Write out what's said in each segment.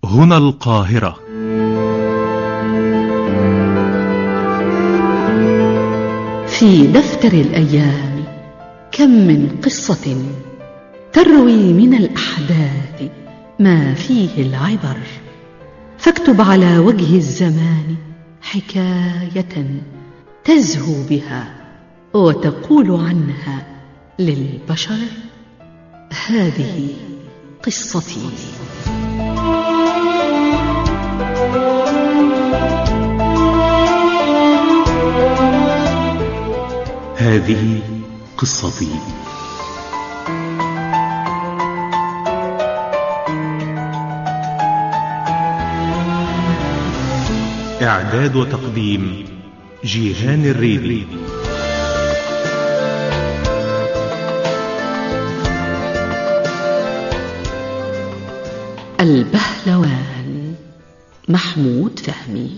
هنا القاهرة. في دفتر الأيام كم من قصة تروي من الأحداث ما فيه العبر، فاكتب على وجه الزمان حكاية تزهو بها وتقول عنها للبشر: هذه قصتي. هذه قصتي. إعداد وتقديم جيهان الريدي. البهلوان، محمود فهمي.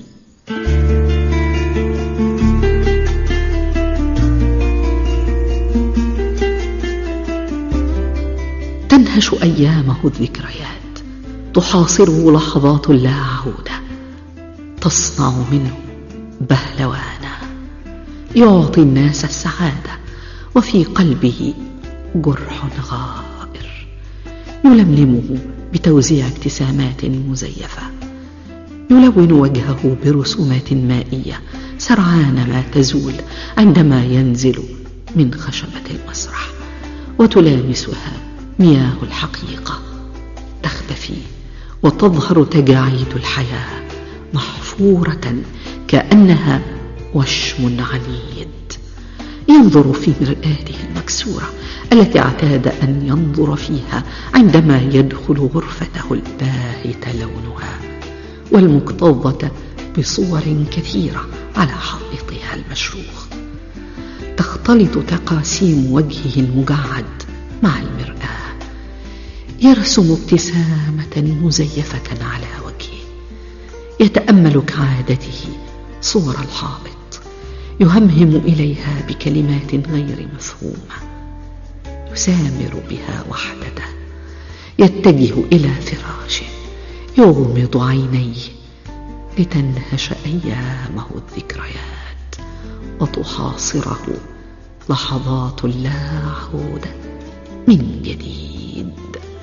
تنهش أيامه الذكريات، تحاصره لحظات لا عودة، تصنع منه بهلوانا يعطي الناس السعادة، وفي قلبه جرح غائر يلملمه بتوزيع ابتسامات مزيفة، يلون وجهه برسومات مائية سرعان ما تزول عندما ينزل من خشبة المسرح، وتلامسها مياه الحقيقة، تختفي وتظهر تجاعيد الحياة محفورة كأنها وشم عنيد. ينظر في مرآته المكسورة التي اعتاد أن ينظر فيها عندما يدخل غرفته الباهت لونها والمكتظة بصور كثيرة على حائطها المشروخ. تختلط تقاسيم وجهه المجعد مع المرآة، يرسم ابتسامة مزيفة على وجهه، يتأمل كعادته صور الحائط، يهمهم إليها بكلمات غير مفهومة، يسامر بها وحدته، يتجه إلى فراشه، يغمض عينيه لتنهش أيامه الذكريات وتحاصره لحظات لا عودة من جديد.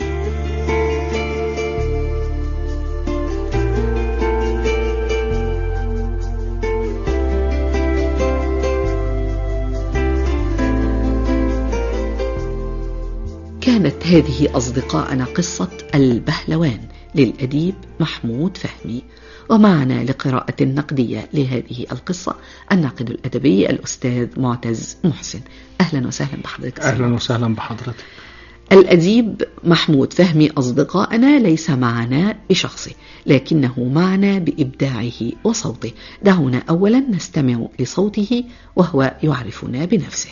كانت هذه أصدقائنا قصة البهلوان للأديب محمود فهمي، ومعنا لقراءة النقدية لهذه القصة الناقد الأدبي الأستاذ معتز محسن. أهلا وسهلا بحضرتك. أهلا وسهلا بحضرتك. الأديب محمود فهمي أصدقائنا ليس معنا بشخصه، لكنه معنا بإبداعه وصوته. دعونا أولا نستمع لصوته وهو يعرفنا بنفسه.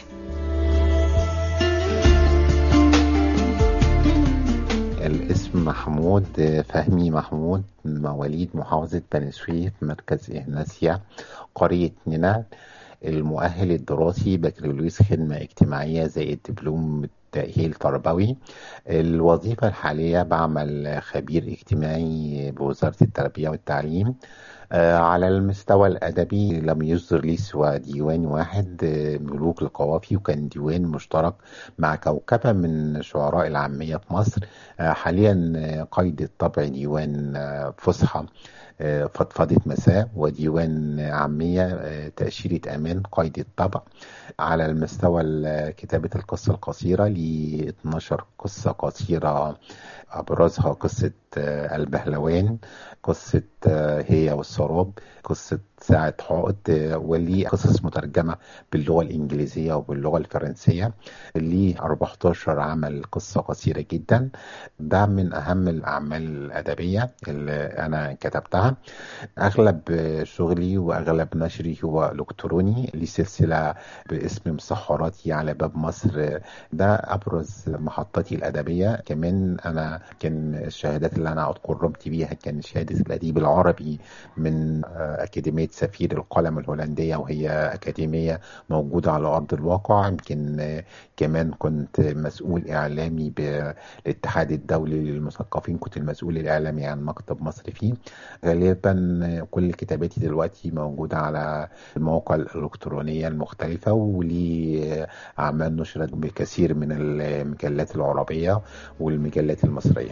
الاسم محمود فهمي محمود، مواليد محافظة بني سويف، مركز إهناسيا، قرية نينا. المؤهل الدراسي بكالوريوس خدمة اجتماعية زائد دبلوم تأهيل تربوي. الوظيفة الحالية بعمل خبير اجتماعي بوزارة التربية والتعليم. على المستوى الأدبي لم يصدر لي سوى ديوان واحد، ملوك القوافي، وكان ديوان مشترك مع كوكبة من شعراء العامية في مصر. حاليا قيد الطبع ديوان فصحى فضفضة مساء، وديوان عامية تأشيرة أمان قيد الطبع. على المستوى كتابة القصة القصيرة ل 12 قصة قصيرة، أبرزها قصة البهلوان، قصة هي والسراب، قصة ساعة حائط، ولي قصص مترجمة باللغة الإنجليزية وباللغة الفرنسية. لي 14 عمل قصة قصيرة جدا. ده من أهم الأعمال الأدبية اللي أنا كتبتها. أغلب شغلي وأغلب نشري هو إلكتروني، لي سلسلة باسم مسحراتي على باب مصر. ده أبرز محطتي الأدبية. كمان أنا كان الشهادات اللي أنا اتكرمت بيها كان شهادة الأديب العربي من أكاديمية سفير القلم الهولندية، وهي أكاديمية موجودة على أرض الواقع. يمكن كمان كنت مسؤول إعلامي بالاتحاد الدولي للمثقفين، كنت المسؤول الإعلامي عن مكتب مصر فيه. غالبا كل كتاباتي دلوقتي موجودة على المواقع الإلكترونية المختلفة، ولي أعمال نشرت بكثير من المجلات العربية والمجلات المصرية.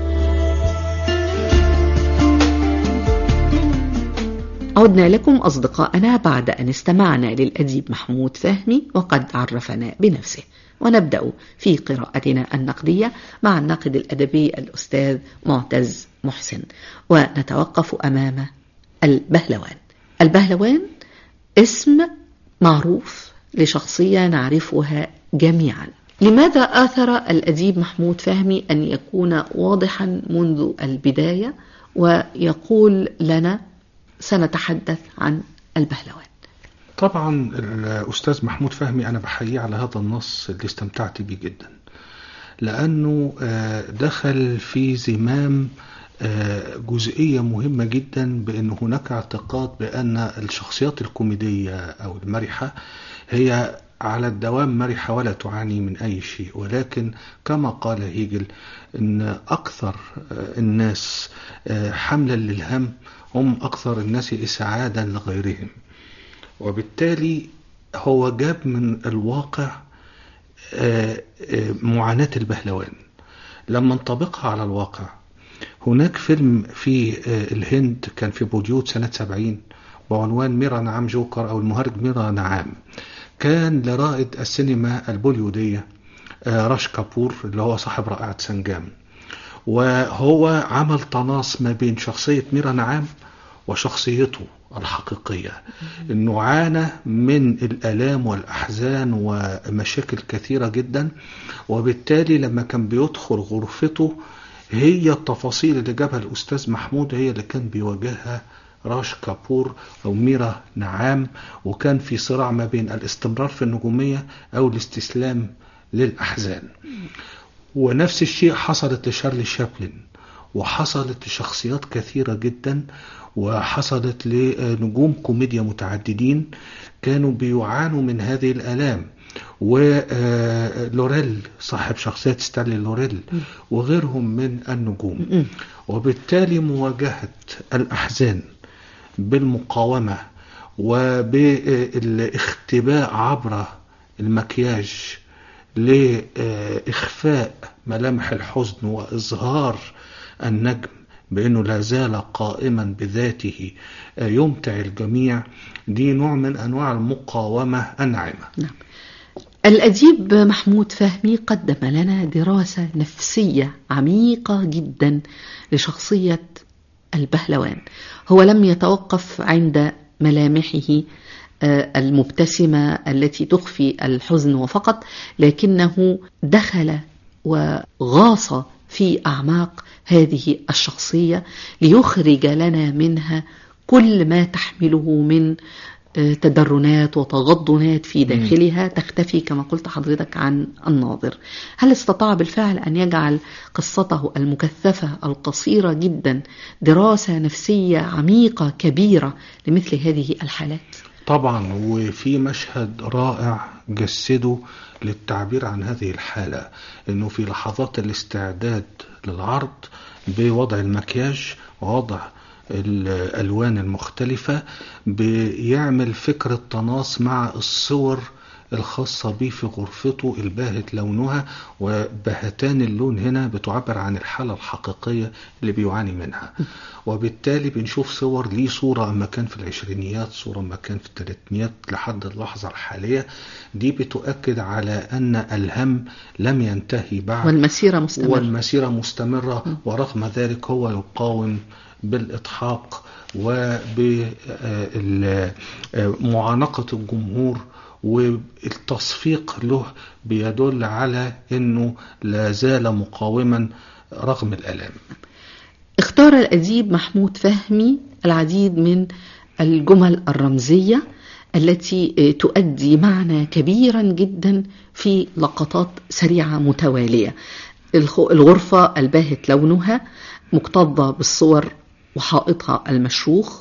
عدنا لكم أصدقائنا بعد أن استمعنا للأديب محمود فهمي وقد عرفنا بنفسه، ونبدأ في قراءتنا النقدية مع الناقد الأدبي الأستاذ معتز محسن، ونتوقف أمام البهلوان. البهلوان اسم معروف لشخصية نعرفها جميعا. لماذا آثر الأديب محمود فهمي أن يكون واضحا منذ البداية ويقول لنا سنتحدث عن البهلوان؟ طبعا الأستاذ محمود فهمي أنا بحييه على هذا النص اللي استمتعت بيه جدا، لأنه دخل في زمام جزئية مهمة جدا، بأن هناك اعتقاد بأن الشخصيات الكوميدية أو المرحة هي على الدوام مرحة ولا تعاني من أي شيء، ولكن كما قال هيجل أن أكثر الناس حملا للهم هم أكثر الناس إسعادا لغيرهم. وبالتالي هو جاب من الواقع معاناة البهلوان لما نطبقها على الواقع. هناك فيلم في الهند كان في بوليود سنة 70 بعنوان ميرا نعام جوكر أو المهرج ميرا نعام، كان لرائد السينما البوليودية راش كابور اللي هو صاحب رائعة سنجام، وهو عمل تناص ما بين شخصية ميرا نعام وشخصيته الحقيقية، انه عانى من الآلام والأحزان ومشاكل كثيرة جدا، وبالتالي لما كان بيدخل غرفته هي التفاصيل اللي جابها الأستاذ محمود هي اللي كان بيواجهها راش كابور أو ميرا نعام، وكان في صراع ما بين الاستمرار في النجومية أو الاستسلام للأحزان. ونفس الشيء حصلت لشارلي شابلن، وحصلت لشخصيات كثيرة جدا، وحصلت لنجوم كوميديا متعددين كانوا بيعانوا من هذه الآلام، ولوريل صاحب شخصية ستانلي لوريل وغيرهم من النجوم. وبالتالي مواجهة الأحزان بالمقاومة وبالاختباء عبر المكياج لإخفاء ملامح الحزن وإظهار النجم بأنه لا زال قائما بذاته يمتع الجميع، دي نوع من أنواع المقاومة الناعمة. نعم. الأديب محمود فهمي قدم لنا دراسة نفسية عميقة جدا لشخصية البهلوان. هو لم يتوقف عند ملامحه المبتسمة التي تخفي الحزن وفقط، لكنه دخل وغاص في أعماق هذه الشخصية ليخرج لنا منها كل ما تحمله من تدرنات وتغضنات في داخلها تختفي كما قلت حضرتك عن الناظر. هل استطاع بالفعل أن يجعل قصته المكثفة القصيرة جدا دراسة نفسية عميقة كبيرة لمثل هذه الحالات؟ طبعا، وفي مشهد رائع جسده للتعبير عن هذه الحالة، انه في لحظات الاستعداد للعرض بوضع المكياج ووضع الألوان المختلفة بيعمل فكرة تناص مع الصور الخاصة به في غرفته الباهت لونها، وبهتان اللون هنا بتعبر عن الحالة الحقيقية اللي بيعاني منها. وبالتالي بنشوف صور ليه، صورة أما كان في العشرينيات، صورة أما كان في الثلاثينيات لحد اللحظة الحالية، دي بتؤكد على أن الهم لم ينتهي بعد والمسيرة مستمرة ورغم ذلك هو يقاوم بالإضحاك وبمعانقة الجمهور، والتصفيق له بيدل على أنه لا زال مقاوما رغم الآلام. اختار الأديب محمود فهمي العديد من الجمل الرمزية التي تؤدي معنى كبيرا جدا في لقطات سريعة متوالية. الغرفة الباهت لونها مكتظة بالصور وحائطها المشروخ،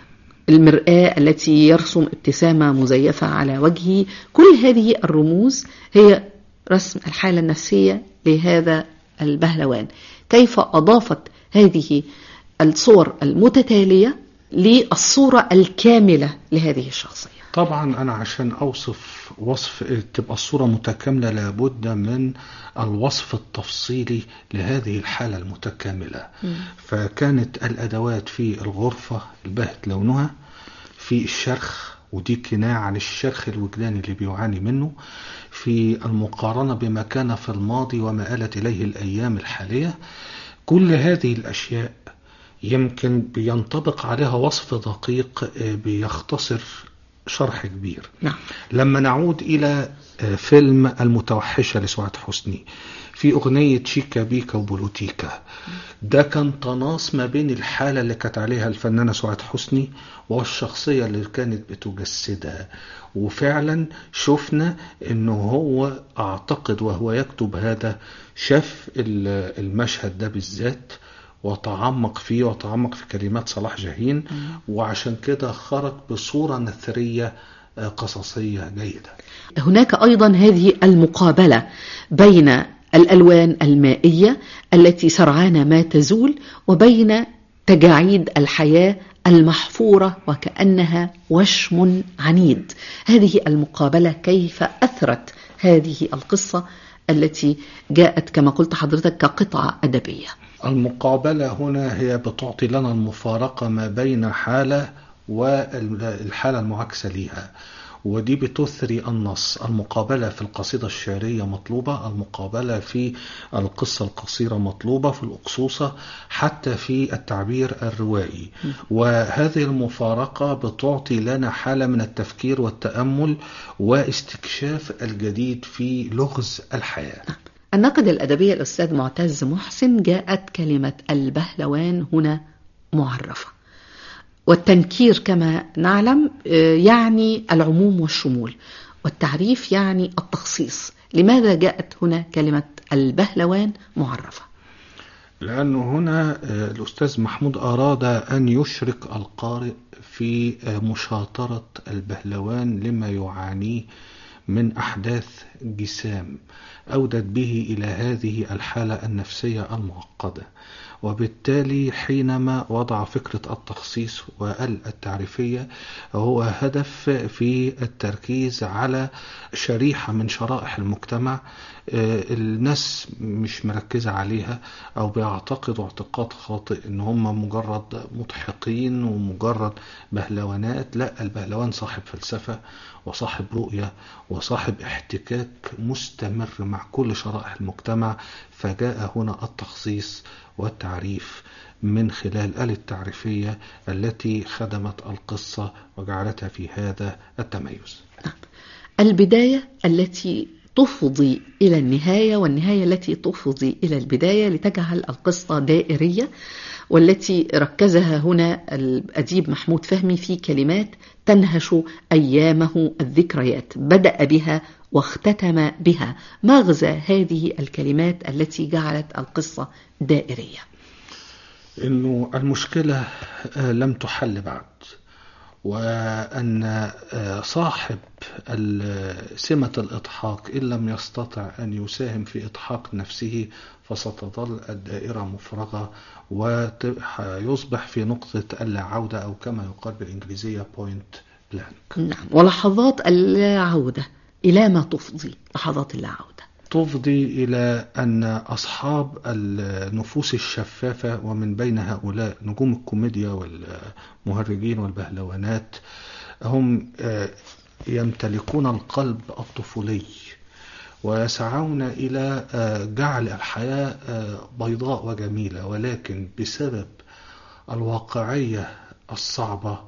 المرآة التي يرسم ابتسامة مزيفة على وجهه، كل هذه الرموز هي رسم الحالة النفسية لهذا البهلوان. كيف أضافت هذه الصور المتتالية للصورة الكاملة لهذه الشخصية؟ طبعا أنا عشان أوصف تبقى الصورة متكاملة لابد من الوصف التفصيلي لهذه الحالة المتكاملة. فكانت الأدوات في الغرفة الباهت لونها، في الشرخ، ودي كناية عن الشرخ الوجداني اللي بيعاني منه، في المقارنة بما كان في الماضي وما آلت إليه الأيام الحالية. كل هذه الأشياء يمكن بينطبق عليها وصف دقيق بيختصر شرح كبير. نعم. لما نعود إلى فيلم المتوحشة لسعاد حسني، في أغنية شيكا بيكا وبولوتيكا، ده كان تناص ما بين الحالة اللي كانت عليها الفنانة سعاد حسني والشخصية اللي كانت بتجسدها. وفعلا شفنا انه هو اعتقد وهو يكتب هذا شاف المشهد ده بالذات وتعمق فيه وتعمق في كلمات صلاح جاهين، وعشان كده خرج بصورة نثرية قصصية جيدة. هناك أيضا هذه المقابلة بين الألوان المائية التي سرعان ما تزول وبين تجاعيد الحياة المحفورة وكأنها وشم عنيد. هذه المقابلة كيف أثرت هذه القصة التي جاءت كما قلت حضرتك كقطعة أدبية؟ المقابلة هنا هي بتعطي لنا المفارقة ما بين حالة والحالة المعاكسة لها، ودي بتثري النص. المقابلة في القصيدة الشعرية مطلوبة، المقابلة في القصة القصيرة مطلوبة، في الأقصوصة، حتى في التعبير الروائي. وهذه المفارقة بتعطي لنا حالة من التفكير والتأمل واستكشاف الجديد في لغز الحياة. الناقد الأدبي الأستاذ معتز محسن، جاءت كلمة البهلوان هنا معرفة، والتنكير كما نعلم يعني العموم والشمول، والتعريف يعني التخصيص. لماذا جاءت هنا كلمة البهلوان معرفة؟ لأنه هنا الأستاذ محمود أراد أن يشرك القارئ في مشاطرة البهلوان لما يعانيه من أحداث جسام أودت به إلى هذه الحالة النفسية المعقدة. وبالتالي حينما وضع فكرة التخصيص والتعريفية هو هدف في التركيز على شريحة من شرائح المجتمع الناس مش مركزة عليها أو بيعتقدوا اعتقاد خاطئ إن هم مجرد مضحكين ومجرد بهلوانات. لا، البهلوان صاحب فلسفة وصاحب رؤية وصاحب احتكاك مستمر مع كل شرائح المجتمع. فجاء هنا التخصيص والتعريف من خلال الآلة التعريفية التي خدمت القصة وجعلتها في هذا التميز. البداية التي تفضي إلى النهاية والنهاية التي تفضي إلى البداية لتجعل القصة دائرية، والتي ركزها هنا الأديب محمود فهمي في كلمات تنهش أيامه الذكريات، بدأ بها واختتم بها. مغزى هذه الكلمات التي جعلت القصة دائرية؟ إنه المشكلة لم تحل بعد، وأن صاحب سمة الإضحاك إن لم يستطع أن يساهم في إضحاك نفسه فستظل الدائرة مفرغة ويصبح في نقطة اللا عودة، أو كما يقال بالإنجليزية point blank. نعم. ولحظات اللا عودة إلى ما تفضي لحظات اللا عودة؟ تفضي إلى أن أصحاب النفوس الشفافة، ومن بين هؤلاء نجوم الكوميديا والمهرجين والبهلوانات، هم يمتلكون القلب الطفولي ويسعون إلى جعل الحياة بيضاء وجميلة، ولكن بسبب الواقعية الصعبة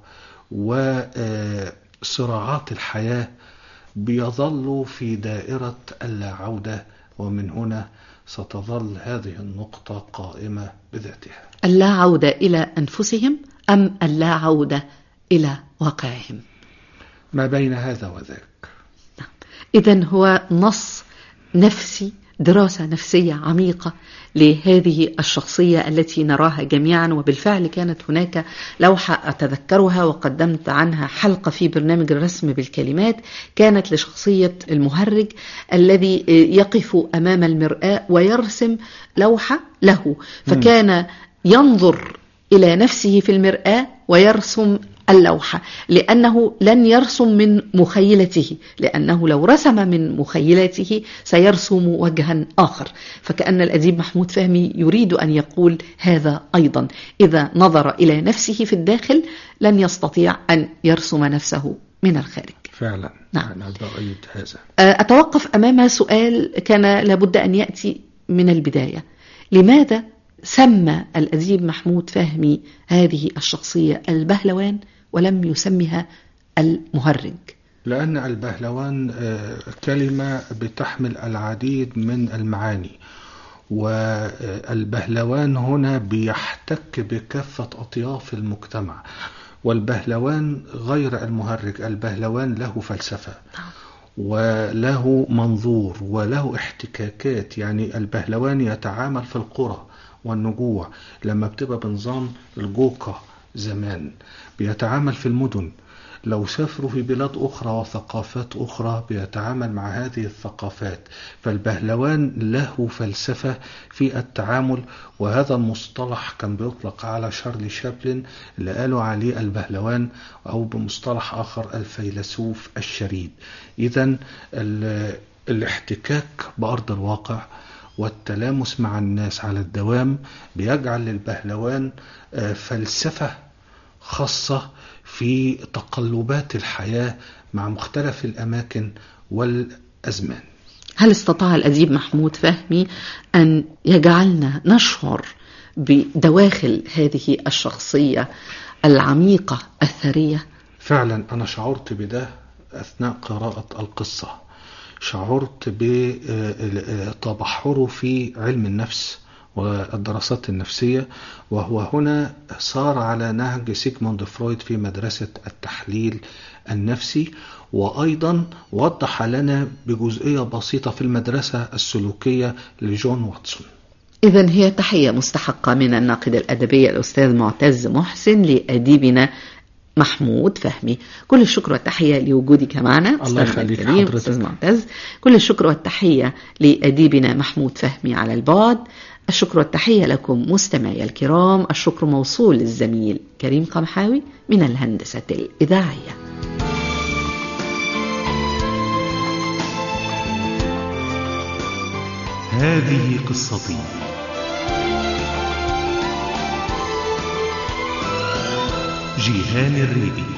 وصراعات الحياة بيظلوا في دائرة اللا عودة. ومن هنا ستظل هذه النقطة قائمة بذاتها. اللا عودة إلى أنفسهم أم اللا عودة إلى واقعهم؟ ما بين هذا وذاك. إذن هو نص نفسي دراسة نفسية عميقة لهذه الشخصية التي نراها جميعا. وبالفعل كانت هناك لوحة أتذكرها وقدمت عنها حلقة في برنامج الرسم بالكلمات، كانت لشخصية المهرج الذي يقف أمام المرآة ويرسم لوحة له، فكان ينظر إلى نفسه في المرآة ويرسم اللوحة، لأنه لن يرسم من مخيلته، لأنه لو رسم من مخيلته سيرسم وجها آخر. فكأن الأديب محمود فهمي يريد أن يقول هذا أيضا، إذا نظر إلى نفسه في الداخل لن يستطيع أن يرسم نفسه من الخارج. فعلا. نعم. أنا بأيد هذا. أتوقف أمام سؤال كان لابد أن يأتي من البداية. لماذا سمى الأديب محمود فهمي هذه الشخصية البهلوان ولم يسميها المهرج؟ لأن البهلوان كلمة بتحمل العديد من المعاني، والبهلوان هنا بيحتك بكافة أطياف المجتمع. والبهلوان غير المهرج، البهلوان له فلسفة وله منظور وله احتكاكات. يعني البهلوان يتعامل في القرى والنجوع لما بتبقى بنظام الجوقة زمان، بيتعامل في المدن لو سافروا في بلاد أخرى وثقافات أخرى بيتعامل مع هذه الثقافات. فالبهلوان له فلسفة في التعامل، وهذا المصطلح كان بيطلق على شارلي شابلن اللي قالوا عليه البهلوان، أو بمصطلح آخر الفيلسوف الشريد. إذن الاحتكاك بأرض الواقع والتلامس مع الناس على الدوام بيجعل للبهلوان فلسفة خاصة في تقلبات الحياة مع مختلف الأماكن والأزمان. هل استطاع الأديب محمود فهمي أن يجعلنا نشعر بدواخل هذه الشخصية العميقة الثرية؟ فعلا أنا شعرت بده أثناء قراءة القصة، شعرت بتبحره في علم النفس والدراسات النفسية، وهو هنا صار على نهج سيغموند فرويد في مدرسة التحليل النفسي، وأيضا وضح لنا بجزئية بسيطة في المدرسة السلوكية لجون واتسون. إذن هي تحية مستحقة من الناقد الأدبي الأستاذ معتز محسن لأديبنا محمود فهمي. كل الشكر والتحية لوجودك معنا أستاذنا الكريم أستاذ معتز. كل الشكر والتحية لأديبنا محمود فهمي على البعد. الشكر والتحية لكم مستمعي الكرام. الشكر موصول للزميل كريم قمحاوي من الهندسة الإذاعية. هذه قصتي. جيهان الريدي.